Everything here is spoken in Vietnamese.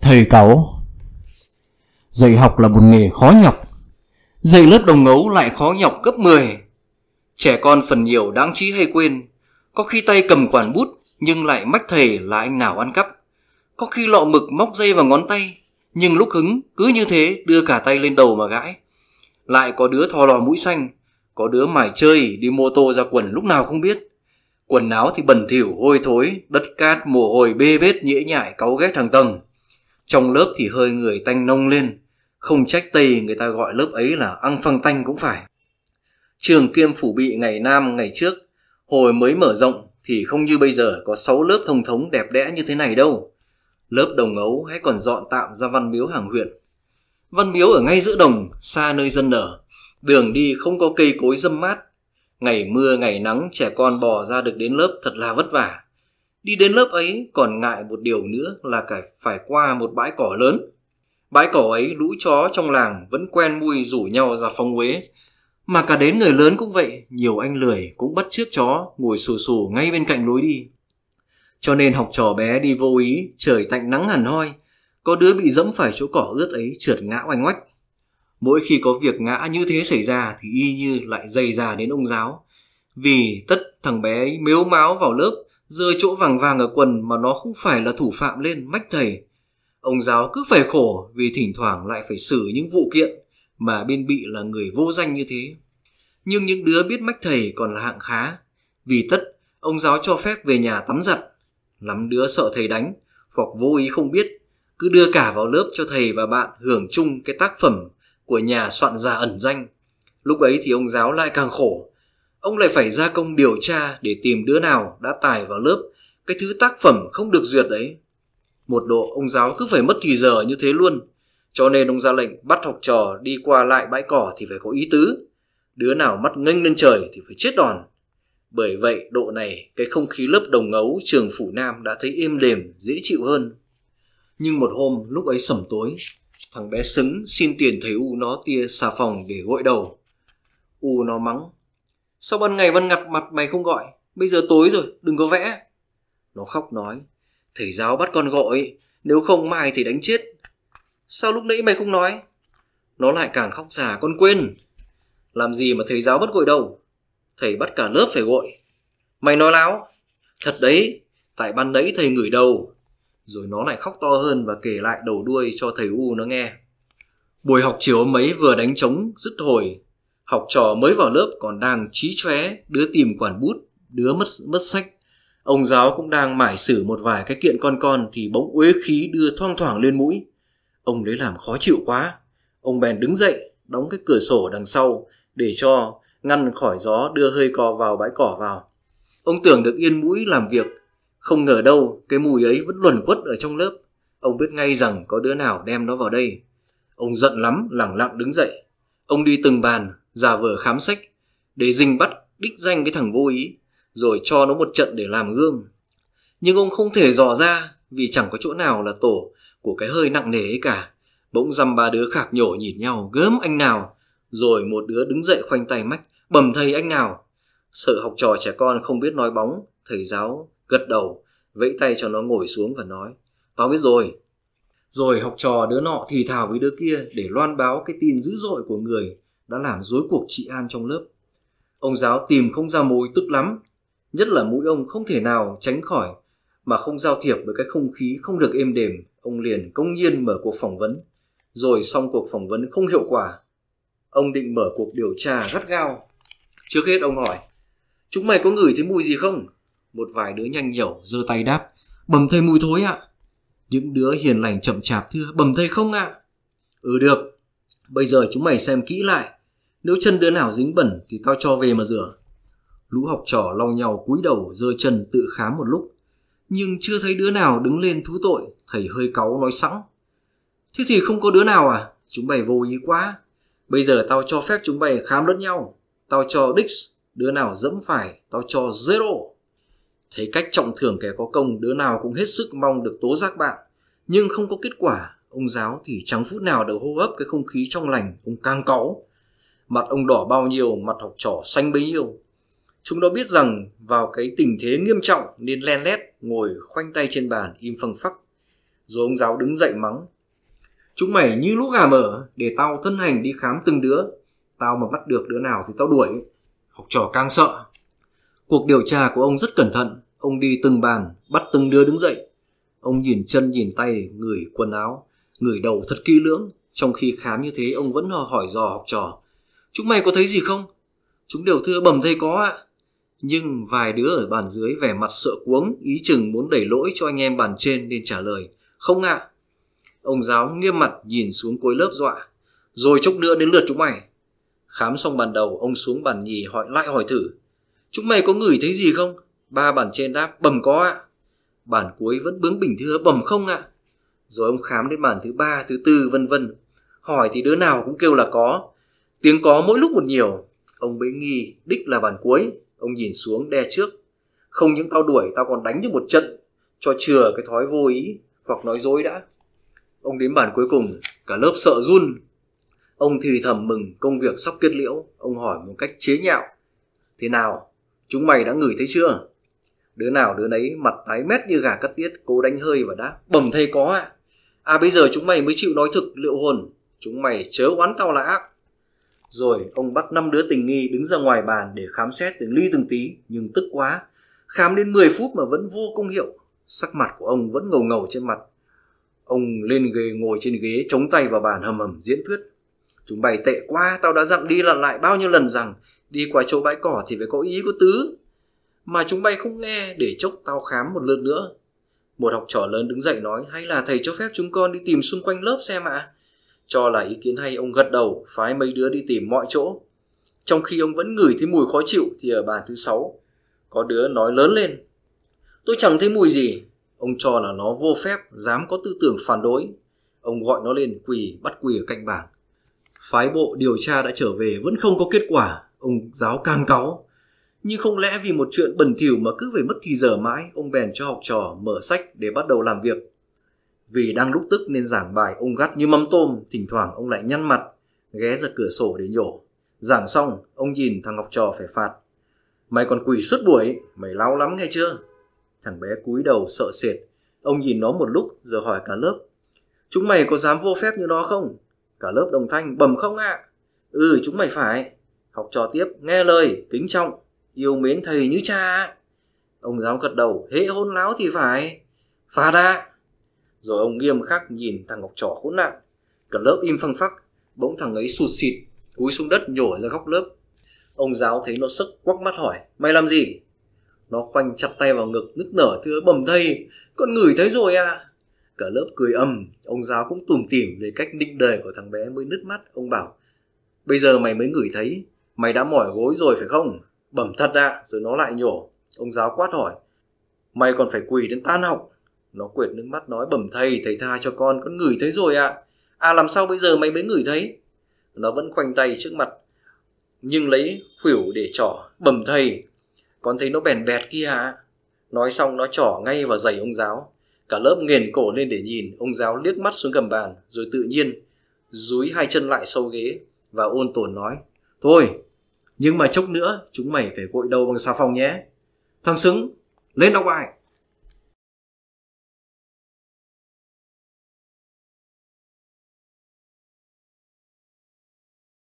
Thầy cáu. Dạy học là một nghề khó nhọc, dạy lớp đồng ấu lại khó nhọc gấp 10. Trẻ con phần nhiều đáng trí hay quên, có khi tay cầm quản bút nhưng lại mách thầy là anh nào ăn cắp, có khi lọ mực móc dây vào ngón tay, nhưng lúc hứng cứ như thế đưa cả tay lên đầu mà gãi. Lại có đứa thò lò mũi xanh, có đứa mải chơi đi mô tô ra quần lúc nào không biết. Quần áo thì bẩn thỉu hôi thối, đất cát mồ hôi bê bết nhễ nhại cáu ghét hàng tầng. Trong lớp thì hơi người tanh nông lên, không trách Tây người ta gọi lớp ấy là ăn phăng tanh cũng phải. Trường Kiêm Phủ Bị ngày Nam ngày trước, hồi mới mở rộng thì không như bây giờ có 6 lớp thông thống đẹp đẽ như thế này đâu. Lớp đồng ấu hãy còn dọn tạm ra Văn Miếu Hàng Huyện. Văn Miếu ở ngay giữa đồng, xa nơi dân ở, đường đi không có cây cối râm mát. Ngày mưa ngày nắng trẻ con bò ra được đến lớp thật là vất vả. Đi đến lớp ấy còn ngại một điều nữa là phải qua một bãi cỏ lớn. Bãi cỏ ấy lũ chó trong làng vẫn quen mui rủ nhau ra phóng uế. Mà cả đến người lớn cũng vậy, nhiều anh lười cũng bắt chước chó ngồi xù xù ngay bên cạnh lối đi. Cho nên học trò bé đi vô ý, trời tạnh nắng hẳn hoi, có đứa bị dẫm phải chỗ cỏ ướt ấy trượt ngã oanh oách. Mỗi khi có việc ngã như thế xảy ra thì y như lại dày dà đến ông giáo. Vì tất thằng bé ấy mếu máo vào lớp, rơi chỗ vàng vàng ở quần mà nó không phải là thủ phạm lên mách thầy. Ông giáo cứ phải khổ vì thỉnh thoảng lại phải xử những vụ kiện mà bên bị là người vô danh như thế. Nhưng những đứa biết mách thầy còn là hạng khá, vì tất ông giáo cho phép về nhà tắm giặt. Lắm đứa sợ thầy đánh hoặc vô ý không biết, cứ đưa cả vào lớp cho thầy và bạn hưởng chung cái tác phẩm của nhà soạn giả ẩn danh. Lúc ấy thì ông giáo lại càng khổ, ông lại phải ra công điều tra để tìm đứa nào đã tải vào lớp cái thứ tác phẩm không được duyệt đấy. Một độ ông giáo cứ phải mất thì giờ như thế luôn. Cho nên ông ra lệnh bắt học trò đi qua lại bãi cỏ thì phải có ý tứ, đứa nào mắt nghênh lên trời thì phải chết đòn. Bởi vậy độ này cái không khí lớp đồng ấu trường Phủ Nam đã thấy êm đềm dễ chịu hơn. Nhưng một hôm lúc ấy sẩm tối, thằng bé Xứng xin tiền thầy U nó tia xà phòng để gội đầu. U nó mắng: "Sao ban ngày ban ngặt mặt mày không gọi, bây giờ tối rồi đừng có vẽ." Nó khóc nói: "Thầy giáo bắt con gọi, nếu không mai thì đánh chết." "Sao lúc nãy mày không nói?" Nó lại càng khóc già: "Con quên." "Làm gì mà thầy giáo bắt gội đầu, thầy bắt cả lớp phải gội." "Mày nói láo." "Thật đấy, tại ban nãy thầy ngửi đầu." Rồi nó lại khóc to hơn và kể lại đầu đuôi cho thầy U nó nghe. Buổi học chiều hôm ấy vừa đánh trống dứt hồi, học trò mới vào lớp còn đang trí chóe, đứa tìm quản bút, đứa mất sách. Ông giáo cũng đang mải xử một vài cái kiện con thì bỗng uế khí đưa thoang thoảng lên mũi. Ông lấy làm khó chịu quá, ông bèn đứng dậy đóng cái cửa sổ đằng sau để cho ngăn khỏi gió đưa hơi cò vào bãi cỏ vào. Ông tưởng được yên mũi làm việc, không ngờ đâu cái mùi ấy vẫn luẩn quất ở trong lớp. Ông biết ngay rằng có đứa nào đem nó vào đây. Ông giận lắm, lẳng lặng đứng dậy. Ông đi từng bàn giả vờ khám sách để rình bắt đích danh cái thằng vô ý, rồi cho nó một trận để làm gương. Nhưng ông không thể dò ra, vì chẳng có chỗ nào là tổ của cái hơi nặng nề ấy cả. Bỗng dăm ba đứa khạc nhổ nhìn nhau: "Gớm anh nào." Rồi một đứa đứng dậy khoanh tay mách: "Bẩm thầy anh nào." Sợ học trò trẻ con không biết nói bóng, thầy giáo gật đầu vẫy tay cho nó ngồi xuống và nói: "Tao biết rồi." Rồi học trò đứa nọ thì thào với đứa kia để loan báo cái tin dữ dội của người đã làm rối cuộc trị an trong lớp. Ông giáo tìm không ra mối tức lắm, nhất là mũi ông không thể nào tránh khỏi mà không giao thiệp với cái không khí không được êm đềm. Ông liền công nhiên mở cuộc phỏng vấn. Rồi xong cuộc phỏng vấn không hiệu quả, ông định mở cuộc điều tra gắt gao. Trước hết ông hỏi: "Chúng mày có ngửi thấy mùi gì không?" Một vài đứa nhanh nhẩu giơ tay đáp: "Bẩm thầy mùi thối ạ." Những đứa hiền lành chậm chạp thưa: "Bẩm thầy không ạ." "Ừ được, bây giờ chúng mày xem kỹ lại, nếu chân đứa nào dính bẩn thì tao cho về mà rửa." Lũ học trò lau nhau cúi đầu giơ chân tự khám một lúc, nhưng chưa thấy đứa nào đứng lên thú tội. Thầy hơi cáu nói sẵn: "Thế thì không có đứa nào à? Chúng mày vô ý quá. Bây giờ tao cho phép chúng mày khám lẫn nhau. Tao cho đích, đứa nào dẫm phải tao cho zero." Thấy cách trọng thưởng kẻ có công, đứa nào cũng hết sức mong được tố giác bạn, nhưng không có kết quả. Ông giáo thì chẳng phút nào được hô hấp cái không khí trong lành. Ông càng cáu, mặt ông đỏ bao nhiêu, mặt học trò xanh bấy nhiêu. Chúng nó biết rằng vào cái tình thế nghiêm trọng nên len lét ngồi khoanh tay trên bàn im phăng phắc. Rồi ông giáo đứng dậy mắng: Chúng mày như lũ gà mở, để tao thân hành đi khám từng đứa. Tao mà bắt được đứa nào thì tao đuổi. Học trò càng sợ. Cuộc điều tra của ông rất cẩn thận. Ông đi từng bàn, bắt từng đứa đứng dậy. Ông nhìn chân nhìn tay, ngửi quần áo, ngửi đầu thật kỹ lưỡng. Trong khi khám như thế, ông vẫn hỏi dò học trò: Chúng mày có thấy gì không? Chúng đều thưa bẩm thầy có ạ. Nhưng vài đứa ở bàn dưới vẻ mặt sợ cuống, ý chừng muốn đẩy lỗi cho anh em bàn trên nên trả lời: Không ạ. Ông giáo nghiêm mặt nhìn xuống cuối lớp dọa: Rồi chốc nữa đến lượt chúng mày. Khám xong bàn đầu, ông xuống bàn nhì hỏi thử: Chúng mày có ngửi thấy gì không? 3 bàn trên đáp: Bẩm có ạ. Bàn cuối vẫn bướng bỉnh thưa: Bẩm không ạ. Rồi ông khám đến bàn thứ 3, thứ 4 vân vân. Hỏi thì đứa nào cũng kêu là có. Tiếng có mỗi lúc một nhiều. Ông bấy nghi đích là bàn cuối. Ông nhìn xuống đe trước: Không những tao đuổi, tao còn đánh cho một trận, cho chừa cái thói vô ý hoặc nói dối đã. Ông đến bàn cuối cùng, cả lớp sợ run. Ông thì thầm mừng công việc sắp kết liễu. Ông hỏi một cách chế nhạo: Thế nào, chúng mày đã ngửi thấy chưa? Đứa nào đứa nấy mặt tái mét như gà cắt tiết, cố đánh hơi và đáp: Bẩm thầy có ạ. À bây giờ chúng mày mới chịu nói thực liệu hồn. Chúng mày chớ oán tao là ác. Rồi ông bắt 5 đứa tình nghi đứng ra ngoài bàn để khám xét từng ly từng tí. Nhưng tức quá, khám đến 10 phút mà vẫn vô công hiệu. Sắc mặt của ông vẫn ngầu ngầu trên mặt. Ông lên ghế, ngồi trên ghế, chống tay vào bàn hầm hầm diễn thuyết: Chúng mày tệ quá, tao đã dặn đi dặn lại bao nhiêu lần rằng đi qua chỗ bãi cỏ thì phải có ý có tứ, mà chúng mày không nghe, để chốc tao khám một lượt nữa. Một học trò lớn đứng dậy nói: Hay là thầy cho phép chúng con đi tìm xung quanh lớp xem ạ? Cho là ý kiến hay, ông gật đầu phái mấy đứa đi tìm mọi chỗ. Trong khi ông vẫn ngửi thấy mùi khó chịu thì ở bàn thứ 6 có đứa nói lớn lên: Tôi chẳng thấy mùi gì. Ông cho là nó vô phép, dám có tư tưởng phản đối. Ông gọi nó lên quỳ, bắt quỳ ở cạnh bảng. Phái bộ điều tra đã trở về vẫn không có kết quả. Ông giáo càng cáu. Nhưng không lẽ vì một chuyện bẩn thỉu mà cứ phải mất thì giờ mãi. Ông bèn cho học trò mở sách để bắt đầu làm việc. Vì đang lúc tức nên giảng bài ông gắt như mắm tôm. Thỉnh thoảng ông lại nhăn mặt, ghé ra cửa sổ để nhổ. Giảng xong, ông nhìn thằng học trò phải phạt: Mày còn quỳ suốt buổi, mày láo lắm nghe chưa? Thằng bé cúi đầu sợ sệt. Ông nhìn nó một lúc rồi hỏi cả lớp: Chúng mày có dám vô phép như nó không? Cả lớp đồng thanh: Bẩm không ạ. Ừ, chúng mày phải. Học trò tiếp: Nghe lời, kính trọng, yêu mến thầy như cha. Ông giáo gật đầu: Hễ hôn láo thì phải. Phạt ạ. Rồi ông nghiêm khắc nhìn thằng học trò khốn nạn. Cả lớp im phăng phắc. Bỗng thằng ấy sụt sịt cúi xuống đất nhổ ra góc lớp. Ông giáo thấy nó sức quắc mắt hỏi: Mày làm gì? Nó khoanh chặt tay vào ngực nức nở thưa: Bẩm thầy, con ngửi thấy rồi à. Cả lớp cười ầm. Ông giáo cũng tủm tỉm về cách nịnh đời của thằng bé mới nứt mắt. Ông bảo: Bây giờ mày mới ngửi thấy, mày đã mỏi gối rồi phải không? Bẩm thật ạ. Rồi nó lại nhổ. Ông giáo quát hỏi: Mày còn phải quỳ đến tan học. Nó quệt nước mắt nói: Bẩm thầy, thầy tha cho con ngửi thấy rồi ạ. À làm sao bây giờ mày mới ngửi thấy? Nó vẫn khoanh tay trước mặt nhưng lấy khuỷu để trỏ: Bẩm thầy, con thấy nó bèn bẹt kia ạ. Nói xong nó trỏ ngay vào giày ông giáo. Cả lớp nghền cổ lên để nhìn. Ông giáo liếc mắt xuống gầm bàn rồi tự nhiên dúi 2 chân lại sau ghế và ôn tồn nói: Thôi, nhưng mà chốc nữa chúng mày phải gội đầu bằng xà phòng nhé. Thằng Xứng, lên đọc bài.